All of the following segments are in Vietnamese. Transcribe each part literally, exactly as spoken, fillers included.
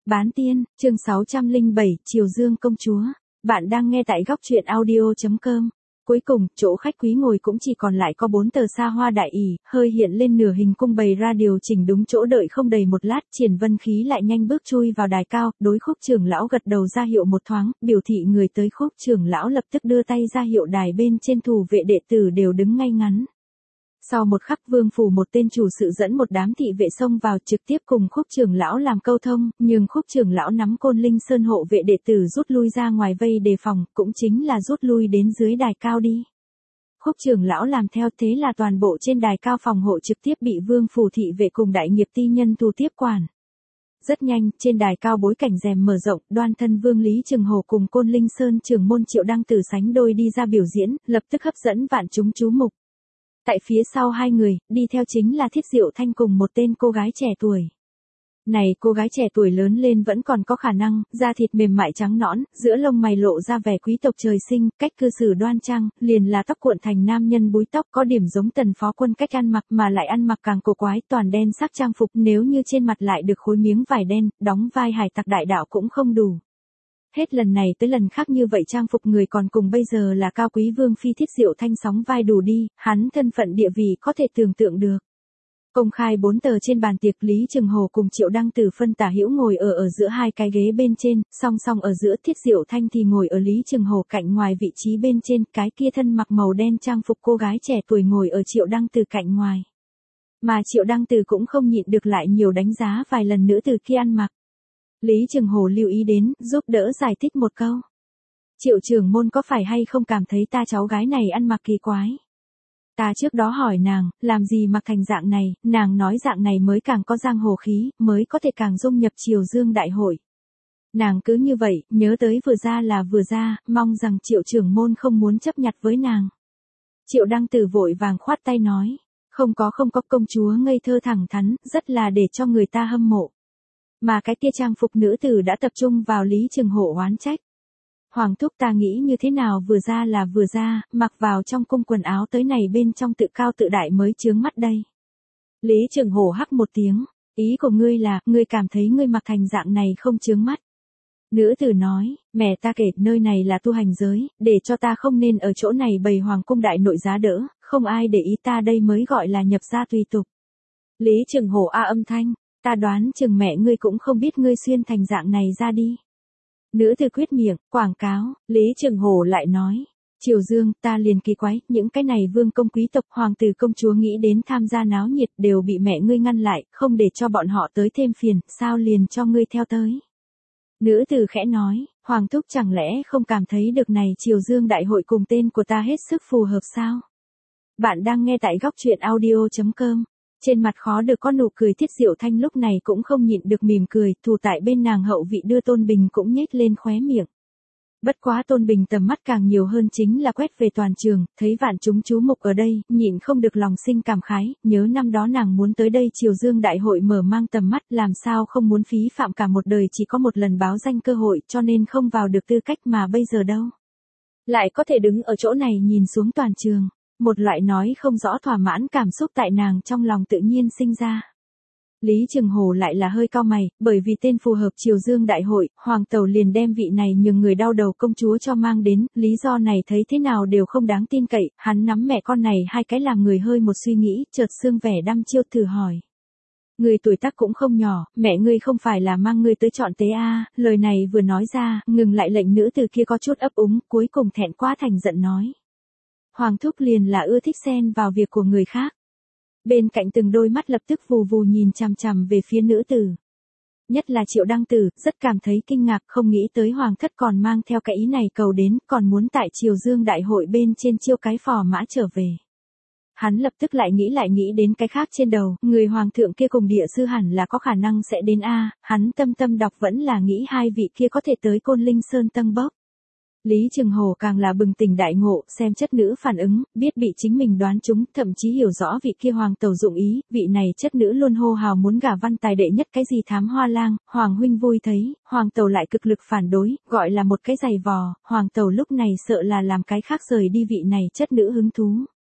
Bán tiên, chương sáu trăm lẻ bảy, Triều Dương công chúa. Bạn đang nghe tại góc truyện audio chấm com. Cuối cùng, chỗ khách quý ngồi cũng chỉ còn lại có bốn tờ xa hoa đại ỷ, hơi hiện lên nửa hình cung bày ra điều chỉnh đúng chỗ đợi không đầy một lát, Triển Vân Khí lại nhanh bước chui vào đài cao, đối Khúc trưởng lão gật đầu ra hiệu một thoáng, biểu thị người tới. Khúc trưởng lão lập tức đưa tay ra hiệu đài bên trên thủ vệ đệ tử đều đứng ngay ngắn. Sau một khắc, Vương phủ một tên chủ sự dẫn một đám thị vệ xông vào trực tiếp cùng Khúc trưởng lão làm câu thông, nhưng Khúc trưởng lão nắm Côn Linh Sơn hộ vệ đệ tử rút lui ra ngoài vây đề phòng, cũng chính là rút lui đến dưới đài cao đi. Khúc trưởng lão làm theo, thế là toàn bộ trên đài cao phòng hộ trực tiếp bị Vương phủ thị vệ cùng đại nghiệp ti nhân tu tiếp quản. Rất nhanh, trên đài cao bối cảnh rèm mở rộng, đoan thân Vương Lý Trừng Hổ cùng Côn Linh Sơn trưởng môn Triệu Đăng Tử sánh đôi đi ra biểu diễn, lập tức hấp dẫn vạn chúng chú mục. Tại phía sau hai người, đi theo chính là Thiết Diệu Thanh cùng một tên cô gái trẻ tuổi. Này cô gái trẻ tuổi lớn lên vẫn còn có khả năng, da thịt mềm mại trắng nõn, giữa lông mày lộ ra vẻ quý tộc trời sinh, cách cư xử đoan trang, liền là tóc cuộn thành nam nhân búi tóc, có điểm giống Tần Phó Quân cách ăn mặc mà lại ăn mặc càng cổ quái, toàn đen sắc trang phục, nếu như trên mặt lại được khối miếng vải đen, đóng vai hải tặc đại đạo cũng không đủ. Hết lần này tới lần khác như vậy trang phục người còn cùng bây giờ là cao quý vương phi Thiết Diệu Thanh sóng vai đủ đi, hắn thân phận địa vị có thể tưởng tượng được. Công khai bốn tờ trên bàn tiệc, Lý Trừng Hổ cùng Triệu Đăng Tử phân tả hữu ngồi ở ở giữa hai cái ghế bên trên, song song ở giữa Thiết Diệu Thanh thì ngồi ở Lý Trừng Hổ cạnh ngoài vị trí bên trên, cái kia thân mặc màu đen trang phục cô gái trẻ tuổi ngồi ở Triệu Đăng Tử cạnh ngoài. Mà Triệu Đăng Tử cũng không nhịn được lại nhiều đánh giá vài lần nữ tử kia ăn mặc. Lý Trừng Hổ lưu ý đến, giúp đỡ giải thích một câu. Triệu trưởng môn có phải hay không cảm thấy ta cháu gái này ăn mặc kỳ quái? Ta trước đó hỏi nàng, làm gì mặc thành dạng này, nàng nói dạng này mới càng có giang hồ khí, mới có thể càng dung nhập Triều Dương đại hội. Nàng cứ như vậy, nhớ tới vừa ra là vừa ra, mong rằng Triệu trưởng môn không muốn chấp nhặt với nàng. Triệu Đăng Tử vội vàng khoát tay nói, không có không có, công chúa ngây thơ thẳng thắn, rất là để cho người ta hâm mộ. Mà cái kia trang phục nữ tử đã tập trung vào Lý Trừng Hổ oán trách. Hoàng thúc, ta nghĩ như thế nào vừa ra là vừa ra, mặc vào trong cung quần áo tới này bên trong tự cao tự đại mới chướng mắt đây. Lý Trừng Hổ hắc một tiếng, ý của ngươi là, ngươi cảm thấy ngươi mặc thành dạng này không chướng mắt. Nữ tử nói, mẹ ta kể nơi này là tu hành giới, để cho ta không nên ở chỗ này bày hoàng cung đại nội giá đỡ, không ai để ý ta đây mới gọi là nhập gia tùy tục. Lý Trừng Hổ a âm thanh. Ta đoán chừng mẹ ngươi cũng không biết ngươi xuyên thành dạng này ra đi. Nữ tử quyết miệng, quảng cáo, Lý Trừng Hổ lại nói. Triều Dương, ta liền kỳ quái, những cái này vương công quý tộc hoàng tử công chúa nghĩ đến tham gia náo nhiệt đều bị mẹ ngươi ngăn lại, không để cho bọn họ tới thêm phiền, sao liền cho ngươi theo tới. Nữ tử khẽ nói, Hoàng thúc chẳng lẽ không cảm thấy được này Triều Dương đại hội cùng tên của ta hết sức phù hợp sao? Bạn đang nghe tại góc truyện audio chấm com. Trên mặt khó được có nụ cười. Thiết Diệu Thanh lúc này cũng không nhịn được mỉm cười, thủ tại bên nàng hậu vị đưa Tôn Bình cũng nhếch lên khóe miệng. Bất quá Tôn Bình tầm mắt càng nhiều hơn chính là quét về toàn trường, thấy vạn chúng chú mục ở đây, nhịn không được lòng sinh cảm khái, nhớ năm đó nàng muốn tới đây Triều Dương đại hội mở mang tầm mắt, làm sao không muốn phí phạm cả một đời chỉ có một lần báo danh cơ hội, cho nên không vào được tư cách mà bây giờ đâu. Lại có thể đứng ở chỗ này nhìn xuống toàn trường. Một loại nói không rõ thỏa mãn cảm xúc tại nàng trong lòng tự nhiên sinh ra. Lý Trừng Hổ lại là hơi cau mày, bởi vì tên phù hợp Triều Dương đại hội, hoàng tẩu liền đem vị này nhường người đau đầu công chúa cho mang đến, lý do này thấy thế nào đều không đáng tin cậy, hắn nắm mẹ con này hai cái làm người hơi một suy nghĩ, chợt xương vẻ đăm chiêu thử hỏi. Người tuổi tác cũng không nhỏ, mẹ ngươi không phải là mang ngươi tới chọn tế a? Lời này vừa nói ra, ngừng lại lệnh nữ từ kia có chút ấp úng, cuối cùng thẹn quá thành giận nói. Hoàng thúc liền là ưa thích xen vào việc của người khác. Bên cạnh từng đôi mắt lập tức vù vù nhìn chằm chằm về phía nữ tử. Nhất là Triệu Đăng Tử, rất cảm thấy kinh ngạc, không nghĩ tới hoàng thất còn mang theo cái ý này cầu đến, còn muốn tại Triều Dương đại hội bên trên chiêu cái phò mã trở về. Hắn lập tức lại nghĩ lại nghĩ đến cái khác trên đầu, người hoàng thượng kia cùng địa sư hẳn là có khả năng sẽ đến a, hắn tâm tâm đọc vẫn là nghĩ hai vị kia có thể tới Côn Linh Sơn tâng bốc. Lý Trừng Hổ càng là bừng tỉnh đại ngộ, xem chất nữ phản ứng, biết bị chính mình đoán trúng, thậm chí hiểu rõ vị kia hoàng tẩu dụng ý, vị này chất nữ luôn hô hào muốn gả văn tài đệ nhất cái gì thám hoa lang, hoàng huynh vui thấy, hoàng tẩu lại cực lực phản đối, gọi là một cái giày vò, hoàng tẩu lúc này sợ là làm cái khác rời đi vị này chất nữ hứng thú.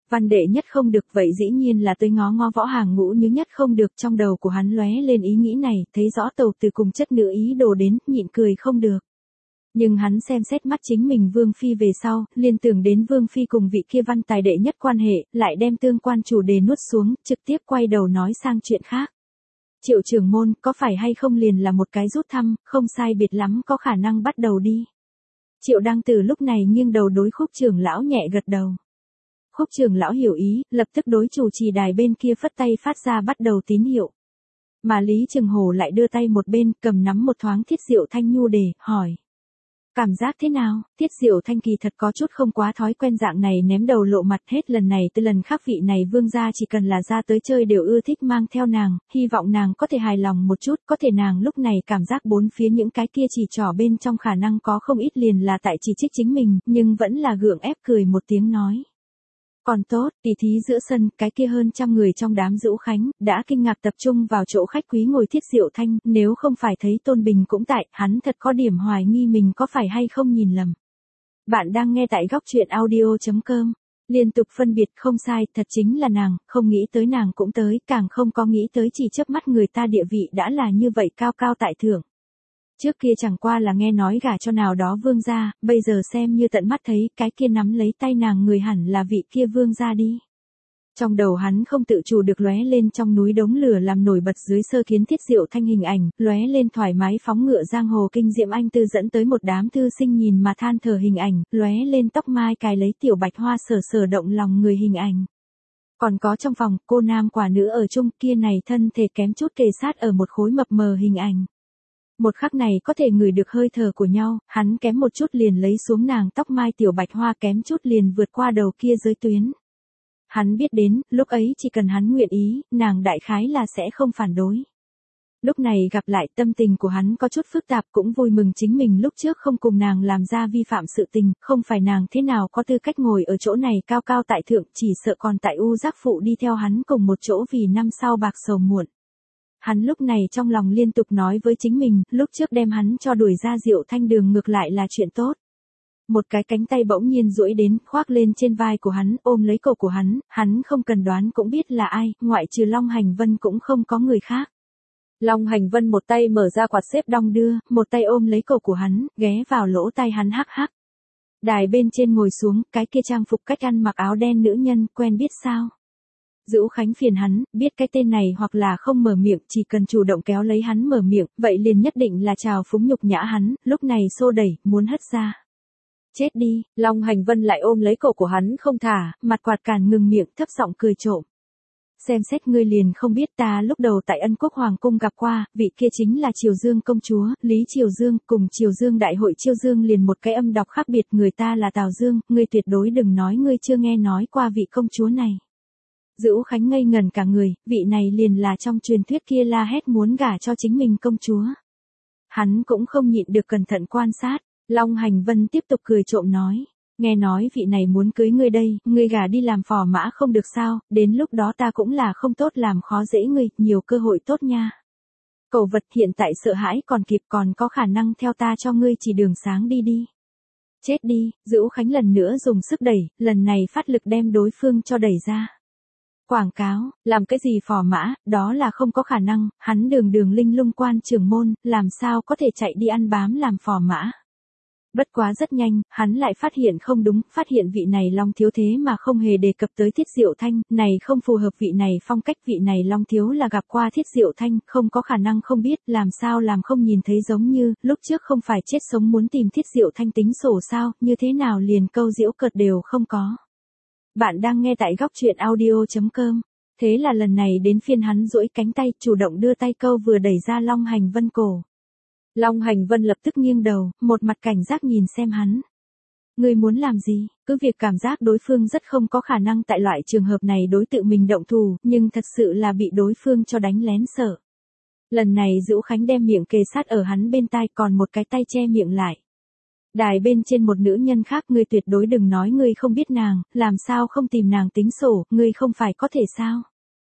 Văn đệ nhất không được, vậy dĩ nhiên là tới ngó ngó Võ Hàng Ngũ Như nhất không được, trong đầu của hắn lóe lên ý nghĩ này, thấy rõ Tầu Từ cùng chất nữ ý đồ đến, nhịn cười không được. Nhưng hắn xem xét mắt chính mình Vương Phi về sau, liên tưởng đến Vương Phi cùng vị kia văn tài đệ nhất quan hệ, lại đem tương quan chủ đề nuốt xuống, trực tiếp quay đầu nói sang chuyện khác. Triệu trưởng môn, có phải hay không liền là một cái rút thăm, không sai biệt lắm, có khả năng bắt đầu đi. Triệu Đăng Tử lúc này nghiêng đầu đối Khúc trưởng lão nhẹ gật đầu. Khúc trưởng lão hiểu ý, lập tức đối chủ trì đài bên kia phất tay phát ra bắt đầu tín hiệu. Mà Lý Trường Hổ lại đưa tay một bên, cầm nắm một thoáng Thiết Diệu Thanh nhu đề, hỏi. Cảm giác thế nào? Thiết Diệu Thanh kỳ thật có chút không quá thói quen dạng này ném đầu lộ mặt, hết lần này tới lần khác vị này vương gia chỉ cần là ra tới chơi đều ưa thích mang theo nàng, hy vọng nàng có thể hài lòng một chút, có thể nàng lúc này cảm giác bốn phía những cái kia chỉ trỏ bên trong khả năng có không ít liền là tại chỉ trích chính mình, nhưng vẫn là gượng ép cười một tiếng nói. Còn tốt, tỷ thí giữa sân, cái kia hơn trăm người trong đám Dữu Khánh, đã kinh ngạc tập trung vào chỗ khách quý ngồi Thiết Diệu Thanh, nếu không phải thấy Tôn Bình cũng tại, hắn thật có điểm hoài nghi mình có phải hay không nhìn lầm. Bạn đang nghe tại góc truyện audio chấm com, liên tục phân biệt không sai, thật chính là nàng, không nghĩ tới nàng cũng tới, càng không có nghĩ tới chỉ chớp mắt người ta địa vị đã là như vậy cao cao tại thượng. Trước kia chẳng qua là nghe nói gả cho nào đó vương gia, bây giờ xem như tận mắt thấy cái kia nắm lấy tay nàng người hẳn là vị kia vương gia đi. Trong đầu hắn không tự chủ được lóe lên trong núi đống lửa làm nổi bật dưới sơ kiến Thiết Diệu Thanh hình ảnh, lóe lên thoải mái phóng ngựa giang hồ kinh diệm anh tư dẫn tới một đám thư sinh nhìn mà than thở hình ảnh, lóe lên tóc mai cài lấy tiểu bạch hoa sở sở động lòng người hình ảnh. Còn có trong phòng, cô nam quả nữ ở chung kia này thân thể kém chút kề sát ở một khối mập mờ hình ảnh. Một khắc này có thể ngửi được hơi thở của nhau, hắn kém một chút liền lấy xuống nàng tóc mai tiểu bạch hoa kém chút liền vượt qua đầu kia giới tuyến. Hắn biết đến, lúc ấy chỉ cần hắn nguyện ý, nàng đại khái là sẽ không phản đối. Lúc này gặp lại tâm tình của hắn có chút phức tạp cũng vui mừng chính mình lúc trước không cùng nàng làm ra vi phạm sự tình, không phải nàng thế nào có tư cách ngồi ở chỗ này cao cao tại thượng, chỉ sợ còn tại u giác phụ đi theo hắn cùng một chỗ vì năm sau bạc sầu muộn. Hắn lúc này trong lòng liên tục nói với chính mình, lúc trước đem hắn cho đuổi ra Diệu Thanh đường ngược lại là chuyện tốt. Một cái cánh tay bỗng nhiên duỗi đến, khoác lên trên vai của hắn, ôm lấy cổ của hắn, hắn không cần đoán cũng biết là ai, ngoại trừ Long Hành Vân cũng không có người khác. Long Hành Vân một tay mở ra quạt xếp đong đưa, một tay ôm lấy cổ của hắn, ghé vào lỗ tai hắn hắc hắc. Đài bên trên ngồi xuống, cái kia trang phục cách ăn mặc áo đen nữ nhân, quen biết sao? Dữu Khánh phiền hắn, biết cái tên này hoặc là không mở miệng, chỉ cần chủ động kéo lấy hắn mở miệng, vậy liền nhất định là trào phúng nhục nhã hắn, lúc này xô đẩy, muốn hất ra. Chết đi, Long Hành Vân lại ôm lấy cổ của hắn không thả, mặt quạt càn ngừng miệng, thấp giọng cười trộm. Xem xét ngươi liền không biết ta lúc đầu tại Ân Quốc Hoàng Cung gặp qua, vị kia chính là Triều Dương công chúa, Lý Triều Dương, cùng Triều Dương đại hội Triều Dương liền một cái âm đọc khác biệt, người ta là Tào Dương, ngươi tuyệt đối đừng nói ngươi chưa nghe nói qua vị công chúa này. Dữu Khánh ngây ngẩn cả người, vị này liền là trong truyền thuyết kia la hét muốn gả cho chính mình công chúa. Hắn cũng không nhịn được cẩn thận quan sát, Long Hành Vân tiếp tục cười trộm nói, nghe nói vị này muốn cưới ngươi đây, ngươi gả đi làm phò mã không được sao, đến lúc đó ta cũng là không tốt làm khó dễ ngươi, nhiều cơ hội tốt nha. Cẩu vật hiện tại sợ hãi còn kịp còn có khả năng theo ta cho ngươi chỉ đường sáng đi đi. Chết đi, Dữu Khánh lần nữa dùng sức đẩy, lần này phát lực đem đối phương cho đẩy ra. Quảng cáo, làm cái gì phò mã, đó là không có khả năng, hắn đường đường linh lung quan trưởng môn, làm sao có thể chạy đi ăn bám làm phò mã. Bất quá rất nhanh, hắn lại phát hiện không đúng, phát hiện vị này Long thiếu thế mà không hề đề cập tới Thiết Diệu Thanh, này không phù hợp vị này phong cách, vị này Long thiếu là gặp qua Thiết Diệu Thanh, không có khả năng không biết, làm sao làm không nhìn thấy giống như, lúc trước không phải chết sống muốn tìm Thiết Diệu Thanh tính sổ sao, như thế nào liền câu giễu cợt đều không có. Bạn đang nghe tại góc truyện audio chấm com. Thế là lần này đến phiên hắn duỗi cánh tay, chủ động đưa tay câu vừa đẩy ra Long Hành Vân cổ. Long Hành Vân lập tức nghiêng đầu, một mặt cảnh giác nhìn xem hắn. Ngươi muốn làm gì? Cứ việc cảm giác đối phương rất không có khả năng tại loại trường hợp này đối tự mình động thủ, nhưng thật sự là bị đối phương cho đánh lén sợ. Lần này Dữu Khánh đem miệng kề sát ở hắn bên tai, còn một cái tay che miệng lại. Đài bên trên một nữ nhân khác, ngươi tuyệt đối đừng nói ngươi không biết nàng, làm sao không tìm nàng tính sổ, ngươi không phải có thể sao?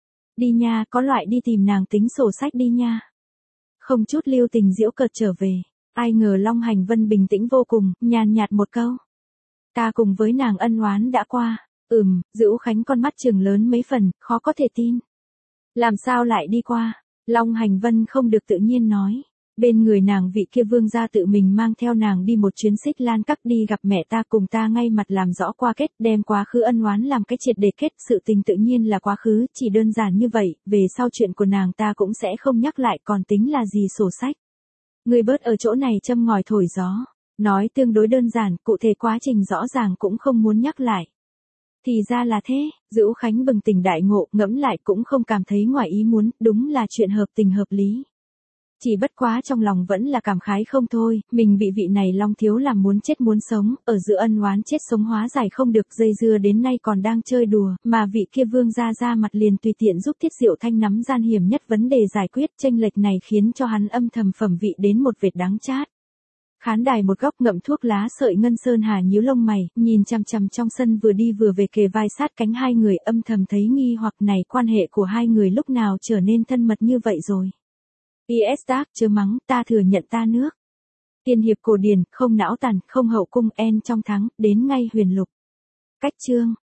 Đi nha, có loại đi tìm nàng tính sổ sách đi nha. Không chút lưu tình giễu cợt trở về, ai ngờ Long Hành Vân bình tĩnh vô cùng, nhàn nhạt một câu. Ta cùng với nàng ân oán đã qua, Ừm, Dữu Khánh con mắt trừng lớn mấy phần, khó có thể tin. Làm sao lại đi qua? Long Hành Vân không được tự nhiên nói. Bên người nàng vị kia vương gia tự mình mang theo nàng đi một chuyến Xích Lan Các đi gặp mẹ ta, cùng ta ngay mặt làm rõ qua kết, đem quá khứ ân oán làm cái triệt để kết, sự tình tự nhiên là quá khứ, chỉ đơn giản như vậy, về sau chuyện của nàng ta cũng sẽ không nhắc lại, còn tính là gì sổ sách. Người bớt ở chỗ này châm ngòi thổi gió, nói tương đối đơn giản, cụ thể quá trình rõ ràng cũng không muốn nhắc lại. Thì ra là thế, Dữu Khánh bừng tỉnh đại ngộ, ngẫm lại cũng không cảm thấy ngoài ý muốn, đúng là chuyện hợp tình hợp lý. Chỉ bất quá trong lòng vẫn là cảm khái không thôi, mình bị vị này Long thiếu làm muốn chết muốn sống, ở giữa ân oán chết sống hóa giải không được, dây dưa đến nay còn đang chơi đùa, mà vị kia vương gia ra mặt liền tùy tiện giúp Thiết Diệu Thanh nắm gian hiểm nhất vấn đề giải quyết, chênh lệch này khiến cho hắn âm thầm phẩm vị đến một vệt đắng chát. Khán đài một góc ngậm thuốc lá sợi Ngân Sơn Hà nhíu lông mày, nhìn chằm chằm trong sân vừa đi vừa về kề vai sát cánh hai người, âm thầm thấy nghi hoặc này, quan hệ của hai người lúc nào trở nên thân mật như vậy rồi. i ét Dark chớ mắng, ta thừa nhận ta nước. Tiên hiệp cổ điển, không não tàn, không hậu cung, en trong thắng, đến ngay huyền lục. Cách chương.